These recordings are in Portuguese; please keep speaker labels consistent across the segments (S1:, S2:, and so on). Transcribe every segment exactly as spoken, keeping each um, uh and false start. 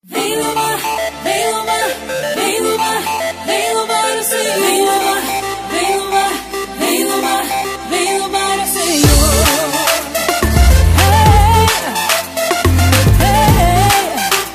S1: Vem louvar, vem louvar, vem louvar, vem louvar o Senhor. Vem louvar, vem louvar, vem louvar, vem louvar o Senhor. Hey, hey,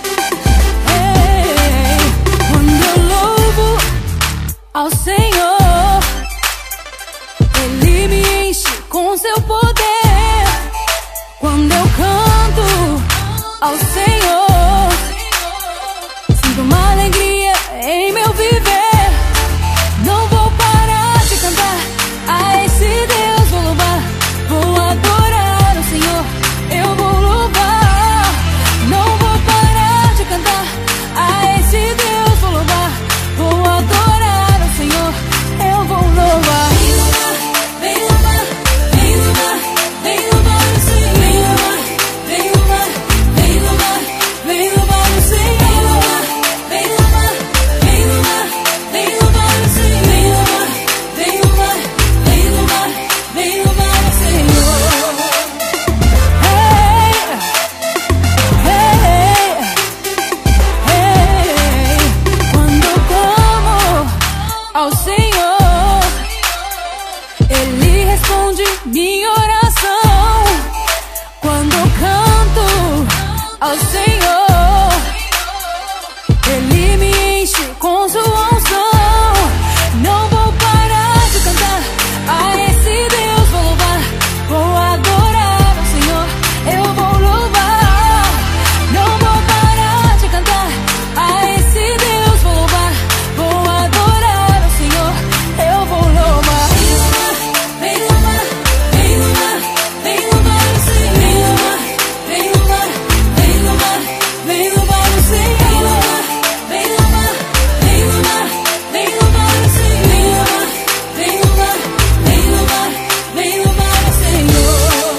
S1: hey. Quando eu louvo ao Senhor, Ele me enche com seu poder. Quando eu canto ao Senhor, sinto uma alegria em meu viver. Não vou parar de cantar a esse Deus, vou louvar, vou adorar o Senhor, eu vou louvar. Não vou parar de cantar a esse Deus, vou louvar, vou adorar o Senhor, eu vou louvar. Vem louvar, vem louvar, vem louvar o Senhor. Vem louvar, vem louvar, vem louvar o Senhor. Vem louvar, vem louvar, vem louvar o Senhor. Vem louvar, vem louvar, vem louvar o Senhor. Hey, hey, hey. Quando eu clamo ao Senhor, Ele responde minha oração. Quando eu canto ao Senhor, Ele me enche com sua unção. Não vou parar de cantar a esse Deus, vou louvar, vou adorar o Senhor, eu vou louvar. Não vou parar de cantar a esse Deus, vou louvar, vou adorar o Senhor, eu vou louvar. Vem louvar, vem louvar, vem louvar o Senhor. Vem louvar, vem louvar, vem louvar o Senhor. Vem louvar, vem louvar, vem louvar o Senhor. Vem louvar, vem louvar, vem louvar o Senhor.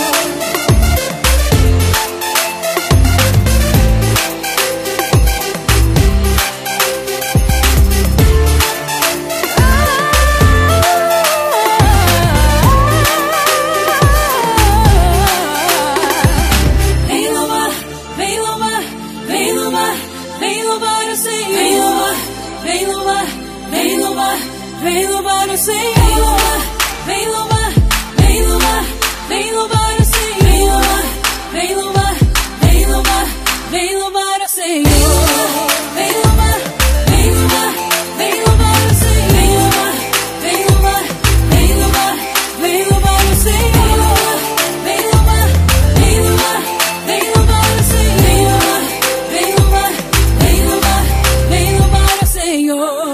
S1: Vem louvar, vem louvar, vem louvar, vem louvar o Senhor. Vem louvar, vem louvar, vem louvar o Senhor. Vem louvar, vem louvar, vem louvar o Senhor. Vem louvar, vem louvar, vem louvar o Senhor. Vem louvar, vem louvar, vem louvar o Senhor. Vem louvar, vem louvar, vem louvar o Senhor. Vem louvar, vem louvar, vem louvar o Senhor. Vem louvar, vem louvar, vem louvar o Senhor.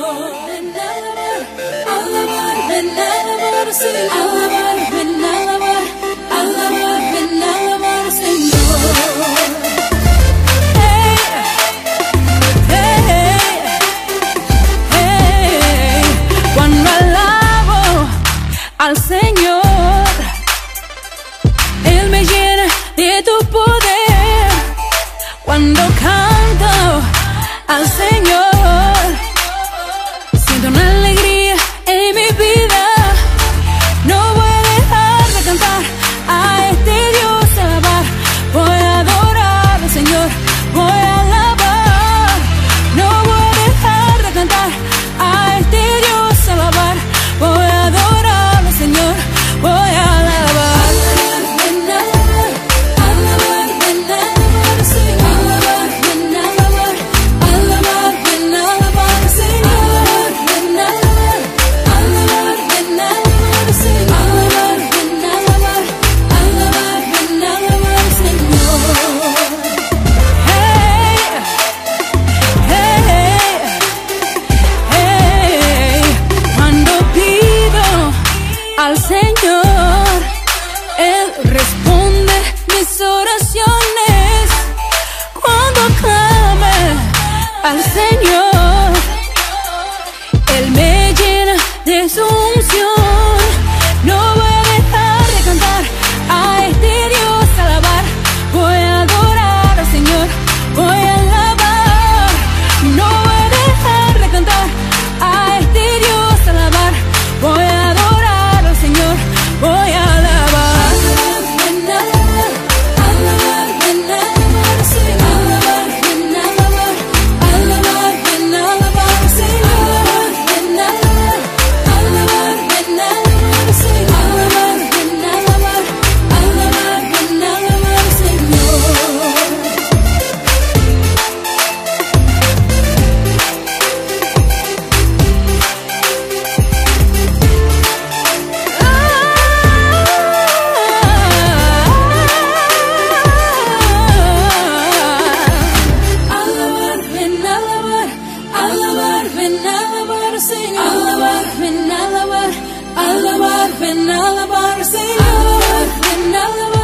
S1: Alabar, vem alabar o Senhor. Alabar, vem alabar, alabar, vem alabar o Senhor. Hey, hey, hey. Cuando alabo al Señor, Él me llena de tu poder. Cuando canto al Señor, siento una alegría en mi vida. No voy a dejar de cantar a este Dios, alabar. Voy a adorar al Señor, voy a alabar. No voy a dejar de cantar a este Dios, alabar. Voy a adorar al Señor, voy a alabar. Ven a alabar, alabar, ven a alabar al Señor. Alabar, ven a alabar, alabar, ven a alabar al Señor. Ven a alabar, alabar, ven a alabar al Señor. Alabar, ven a alabar, alabar, ven a alabar al Señor. Hey, hey, hey. Cuando pido al Señor, Él responde mis oraciones. Cuando clame al Señor, Él me llena de su unción. No voy a dejar de cantar a este Dios, alabar. Voy a adorar al Señor, voy a alabar. No voy a dejar de cantar a este Dios, alabar. Voy a adorar al Señor, voy a alabar. Ven a alabar, alabar, ven a alabar al Señor. Alabar, ven a alabar, Señor. Alabar, ven a alabar, alabar, ven a alabar, Señor. Alabar, ven a alabar.